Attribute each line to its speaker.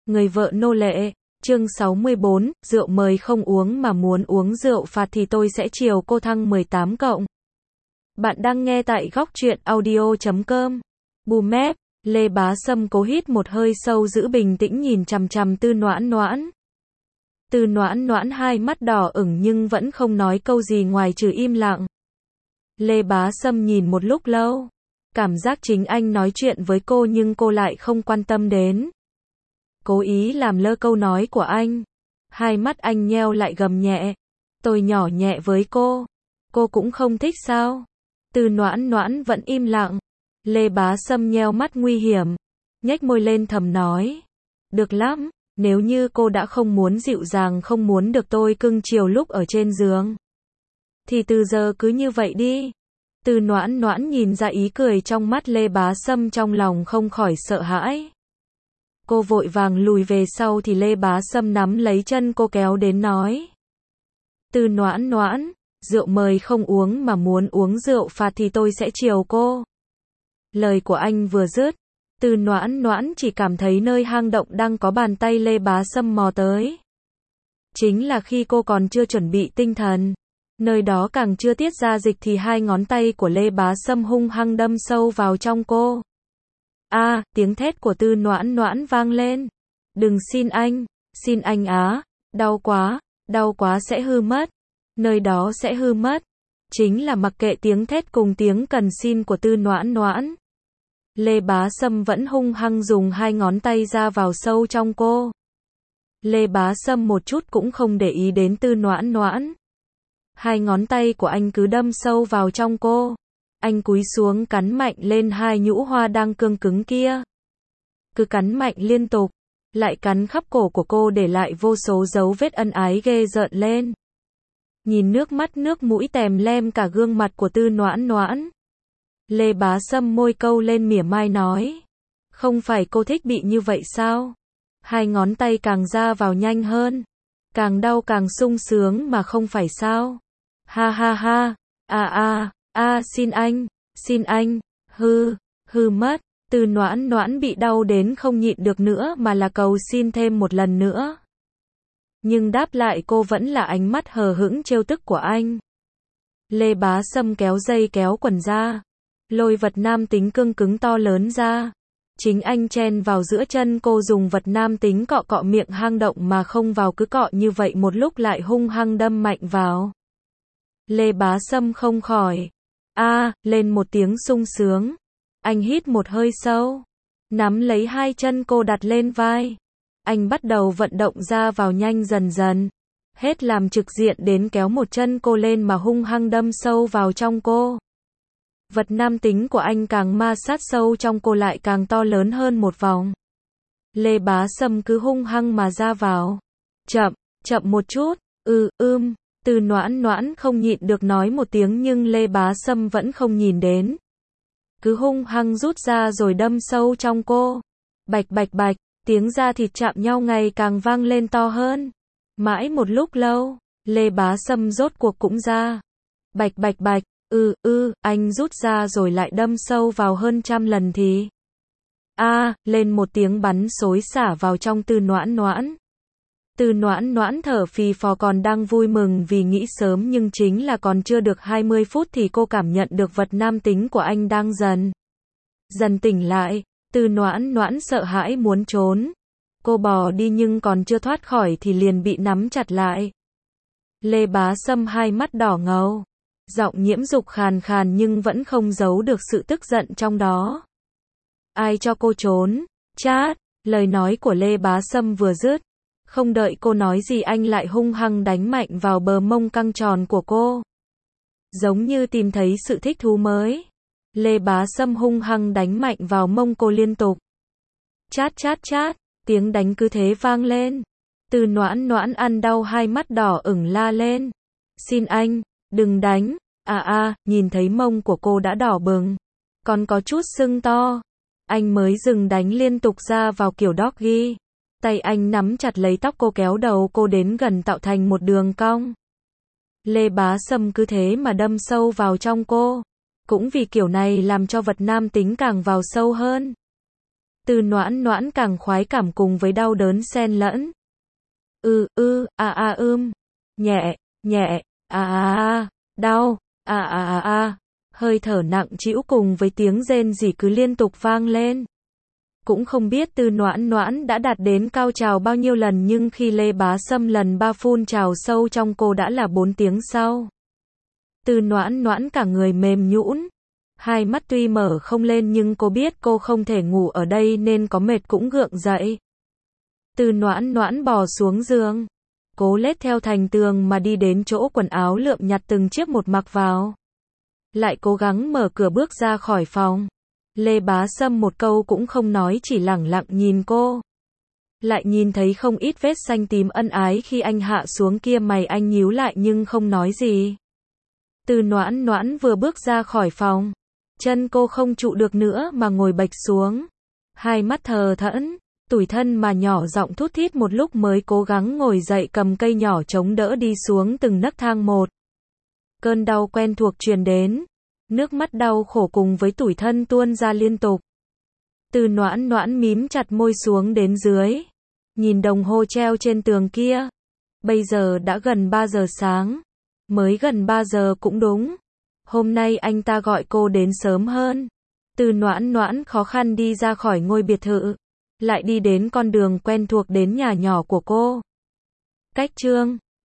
Speaker 1: Người vợ nô lệ, chương 64, rượu mời không uống mà muốn uống rượu phạt thì tôi sẽ chiều cô thăng 18 cộng. Bạn đang nghe tại góc truyện audio.com. Bù mép, Lê Bá Sâm cố hít một hơi sâu giữ bình tĩnh nhìn chằm chằm Tư Noãn Noãn. Tư Noãn Noãn hai mắt đỏ ửng nhưng vẫn không nói câu gì ngoài trừ im lặng. Lê Bá Sâm nhìn một lúc lâu. Cảm giác chính anh nói chuyện với cô nhưng cô lại không quan tâm đến. Cố ý làm lơ câu nói của anh. Hai mắt anh nheo lại gầm nhẹ. Tôi nhỏ nhẹ với cô. Cô cũng không thích sao? Tư Noãn Noãn vẫn im lặng. Lê Bá Sâm nheo mắt nguy hiểm. Nhếch môi lên thầm nói. Được lắm, nếu như cô đã không muốn dịu dàng không muốn được tôi cưng chiều lúc ở trên giường. Thì từ giờ cứ như vậy đi. Tư Noãn Noãn nhìn ra ý cười trong mắt Lê Bá Sâm trong lòng không khỏi sợ hãi. Cô vội vàng lùi về sau thì Lê Bá Sâm nắm lấy chân cô kéo đến nói. Tư Noãn Noãn, rượu mời không uống mà muốn uống rượu phạt thì tôi sẽ chiều cô. Lời của anh vừa dứt, Tư Noãn Noãn chỉ cảm thấy nơi hang động đang có bàn tay Lê Bá Sâm mò tới. Chính là khi cô còn chưa chuẩn bị tinh thần. Nơi đó càng chưa tiết ra dịch thì hai ngón tay của Lê Bá Sâm hung hăng đâm sâu vào trong cô. Tiếng thét của Tư Noãn Noãn vang lên. Đừng xin anh á, đau quá sẽ hư mất. Nơi đó sẽ hư mất. Chính là mặc kệ tiếng thét cùng tiếng cần xin của Tư Noãn Noãn. Lê Bá Sâm vẫn hung hăng dùng hai ngón tay ra vào sâu trong cô. Lê Bá Sâm một chút cũng không để ý đến Tư Noãn Noãn. Hai ngón tay của anh cứ đâm sâu vào trong cô. Anh cúi xuống cắn mạnh lên hai nhũ hoa đang cương cứng kia. Cứ cắn mạnh liên tục, lại cắn khắp cổ của cô để lại vô số dấu vết ân ái ghê rợn lên. Nhìn nước mắt nước mũi tèm lem cả gương mặt của Tư Noãn Noãn. Lê Bá Sâm môi câu lên mỉa mai nói. Không phải cô thích bị như vậy sao? Hai ngón tay càng ra vào nhanh hơn. Càng đau càng sung sướng mà không phải sao? Ha ha ha, xin anh, hư mất. Tư Noãn Noãn bị đau đến không nhịn được nữa mà là cầu xin thêm một lần nữa. Nhưng đáp lại cô vẫn là ánh mắt hờ hững trêu tức của anh. Lê Bá Sâm kéo dây kéo quần ra. Lôi vật nam tính cương cứng to lớn ra. Chính anh chen vào giữa chân cô dùng vật nam tính cọ cọ miệng hang động mà không vào cứ cọ như vậy một lúc lại hung hăng đâm mạnh vào. Lê Bá Sâm không khỏi. Lên một tiếng sung sướng. Anh hít một hơi sâu. Nắm lấy hai chân cô đặt lên vai. Anh bắt đầu vận động ra vào nhanh dần dần. Hết làm trực diện đến kéo một chân cô lên mà hung hăng đâm sâu vào trong cô. Vật nam tính của anh càng ma sát sâu trong cô lại càng to lớn hơn một vòng. Lê Bá Sâm cứ hung hăng mà ra vào. Chậm một chút. Tư Noãn Noãn không nhịn được nói một tiếng nhưng Lê Bá Sâm vẫn không nhìn đến. Cứ hung hăng rút ra rồi đâm sâu trong cô. Bạch bạch bạch, tiếng da thịt chạm nhau ngày càng vang lên to hơn. Mãi một lúc lâu, Lê Bá Sâm rốt cuộc cũng ra. Bạch bạch bạch, anh rút ra rồi lại đâm sâu vào hơn trăm lần thì. Lên một tiếng bắn xối xả vào trong Tư Noãn Noãn. Tư Noãn Noãn thở phì phò còn đang vui mừng vì nghĩ sớm nhưng chính là còn chưa được 20 phút thì cô cảm nhận được vật nam tính của anh đang dần tỉnh lại. Tư Noãn Noãn sợ hãi muốn trốn. Cô bò đi nhưng còn chưa thoát khỏi thì liền bị nắm chặt lại. Lê Bá Sâm hai mắt đỏ ngầu. Giọng nhiễm dục khàn khàn nhưng vẫn không giấu được sự tức giận trong đó. Ai cho cô trốn? Chát, lời nói của Lê Bá Sâm vừa dứt. Không đợi cô nói gì anh lại hung hăng đánh mạnh vào bờ mông căng tròn của cô. Giống như tìm thấy sự thích thú mới. Lê Bá Sâm hung hăng đánh mạnh vào mông cô liên tục. Chát chát chát, tiếng đánh cứ thế vang lên. Tư Noãn Noãn ăn đau hai mắt đỏ ửng la lên. Xin anh, đừng đánh. Nhìn thấy mông của cô đã đỏ bừng. Còn có chút sưng to. Anh mới dừng đánh liên tục ra vào kiểu doggy. Tay anh nắm chặt lấy tóc cô kéo đầu cô đến gần tạo thành một đường cong. Lê Bá Sâm cứ thế mà đâm sâu vào trong cô. Cũng vì kiểu này làm cho vật nam tính càng vào sâu hơn. Từ Noãn Noãn càng khoái cảm cùng với đau đớn xen lẫn. Nhẹ, nhẹ, đau, hơi thở nặng trĩu cùng với tiếng rên rỉ cứ liên tục vang lên. Cũng không biết Từ Noãn Noãn đã đạt đến cao trào bao nhiêu lần nhưng khi Lê Bá Sâm lần 3 phun trào sâu trong cô đã là 4 tiếng sau. Từ Noãn Noãn cả người mềm nhũn, hai mắt tuy mở không lên nhưng cô biết cô không thể ngủ ở đây nên có mệt cũng gượng dậy. Từ Noãn Noãn bò xuống giường, cố lết theo thành tường mà đi đến chỗ quần áo lượm nhặt từng chiếc một mặc vào. Lại cố gắng mở cửa bước ra khỏi phòng. Lê Bá Sâm một câu cũng không nói chỉ lẳng lặng nhìn cô. Lại nhìn thấy không ít vết xanh tím ân ái khi anh hạ xuống kia, mày anh nhíu lại nhưng không nói gì. Từ Noãn Noãn vừa bước ra khỏi phòng, chân cô không trụ được nữa mà ngồi bệch xuống. Hai mắt thờ thẫn, tủi thân mà nhỏ giọng thút thít một lúc mới cố gắng ngồi dậy cầm cây nhỏ chống đỡ đi xuống từng nấc thang một. Cơn đau quen thuộc truyền đến. Nước mắt đau khổ cùng với tủi thân tuôn ra liên tục. Từ Noãn Noãn mím chặt môi xuống đến dưới. Nhìn đồng hồ treo trên tường kia. Bây giờ đã gần 3 giờ sáng. Mới gần 3 giờ cũng đúng. Hôm nay anh ta gọi cô đến sớm hơn. Từ Noãn Noãn khó khăn đi ra khỏi ngôi biệt thự. Lại đi đến con đường quen thuộc đến nhà nhỏ của cô. Cách Trương